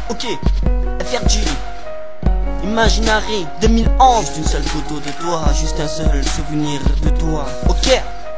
Ok, FRG Imaginary 2011. Juste une seule photo de toi, juste un seul souvenir de toi. Ok.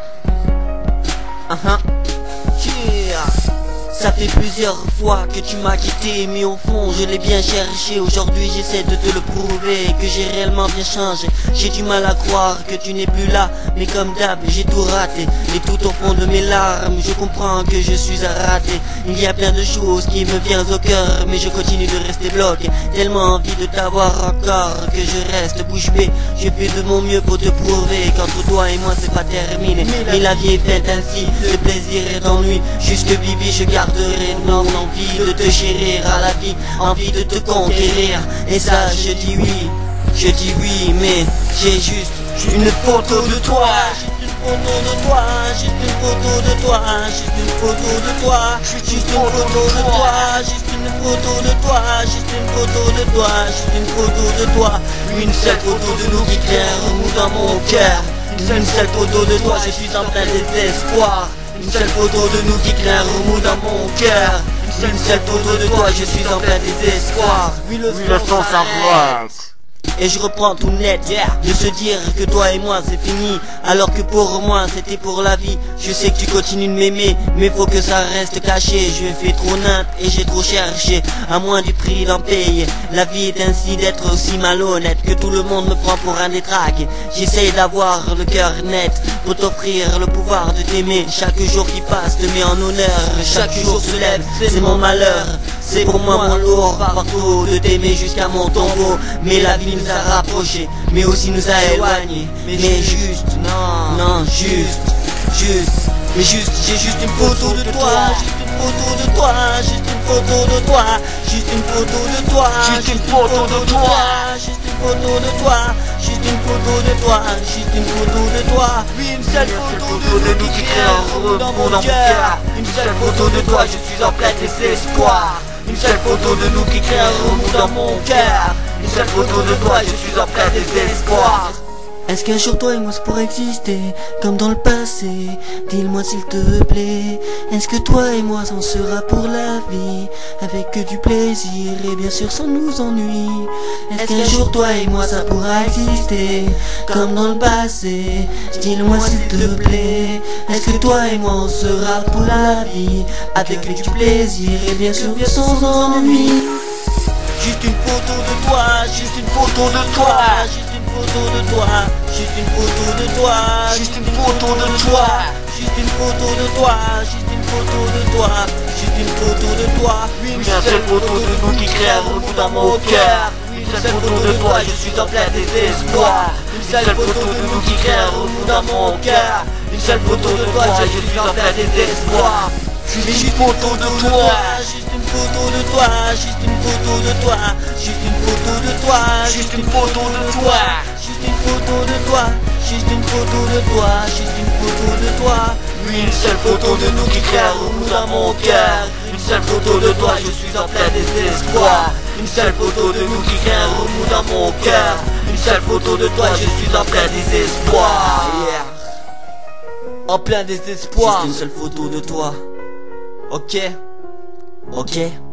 Yeah. Ça fait plusieurs fois que tu m'as quitté, mais au fond je l'ai bien cherché. Aujourd'hui j'essaie de te le prouver, que j'ai réellement bien changé. J'ai du mal à croire que tu n'es plus là, mais comme d'hab j'ai tout raté. Et tout au fond de mes larmes je comprends que je suis un raté. Il y a plein de choses qui me viennent au cœur, mais je continue de rester bloqué. Tellement envie de t'avoir encore que je reste bouche bée. Je fais de mon mieux pour te prouver qu'entre toi et moi c'est pas terminé. Mais la vie est faite ainsi, de plaisir et d'ennui. Jusque Bibi je garderai non envie de te chérir à la vie, envie de te conquérir. Et ça je dis oui, mais j'ai juste une photo de toi. Juste une photo de toi, juste une photo de toi, juste une photo de toi, juste une photo de toi, juste une photo de toi, juste une photo de toi, juste une photo de toi. Une seule photo de nous qui crée un remous dans mon cœur. Une seule photo de toi, je suis en plein désespoir. Une seule photo de nous qui crée un remous dans mon cœur. Une seule photo de toi, je suis en plein désespoir. Oui, le son s'arrête. Et je reprends tout net, de se dire que toi et moi c'est fini, alors que pour moi c'était pour la vie. Je sais que tu continues de m'aimer, mais faut que ça reste caché. Je fais trop nimp et j'ai trop cherché, à moins du prix d'en payer. La vie est ainsi d'être aussi malhonnête, que tout le monde me prend pour un détraqué. J'essaye d'avoir le cœur net, pour t'offrir le pouvoir de t'aimer. Chaque jour qui passe te met en honneur, chaque jour se lève, c'est mon malheur. C'est pour moi mon lourd fardeau de t'aimer jusqu'à mon tombeau. Mais la vie nous a rapprochés, mais aussi nous a éloignés. Mais juste, mais juste, j'ai juste une photo de toi, juste une photo de toi, juste une photo de toi, juste une photo de toi, juste une photo de toi, juste une photo de toi, juste une photo de toi, juste une photo de toi. Oui, une seule photo de nous qui crée un remous dans mon cœur. Une seule photo de toi, je suis en plein désespoir. Une seule photo de nous qui crée un remous dans mon cœur. Une seule photo de toi, je suis en plein désespoir. Est-ce qu'un jour toi et moi ça pourrait exister comme dans le passé? Dis-le-moi s'il te plaît. Est-ce que toi et moi on sera pour la vie, avec que du plaisir et bien sûr sans nous ennuyer? Est-ce qu'un jour toi et moi ça pourra exister comme dans le passé? Dis-le-moi s'il te plaît. Est-ce que toi et moi on sera pour la vie, avec que du plaisir et bien sûr sans ennui? Juste une photo de toi, juste une photo de toi, juste une photo de toi, juste une photo de toi, juste une photo de toi, juste une photo de toi, juste une photo de toi, juste une photo de toi. Une seule photo de nous qui crée un remous dans mon cœur. Une seule photo de toi, je suis en plein désespoir. Une seule photo de nous qui crée un remous dans mon cœur. Une seule photo de toi, je suis en plein désespoir. Juste une photo de toi, juste une photo de toi, juste une photo de toi, juste une photo de toi, juste une photo de toi, juste une photo de toi, juste une photo de toi, juste une photo de toi. Oui, une seule photo de nous qui crée un remous dans mon cœur. Une seule photo de toi, je suis en plein désespoir. Une seule photo de nous qui crée un remous dans mon cœur. Une seule photo de toi, je suis en plein désespoir. En plein désespoir. Juste une seule photo de toi. Ok.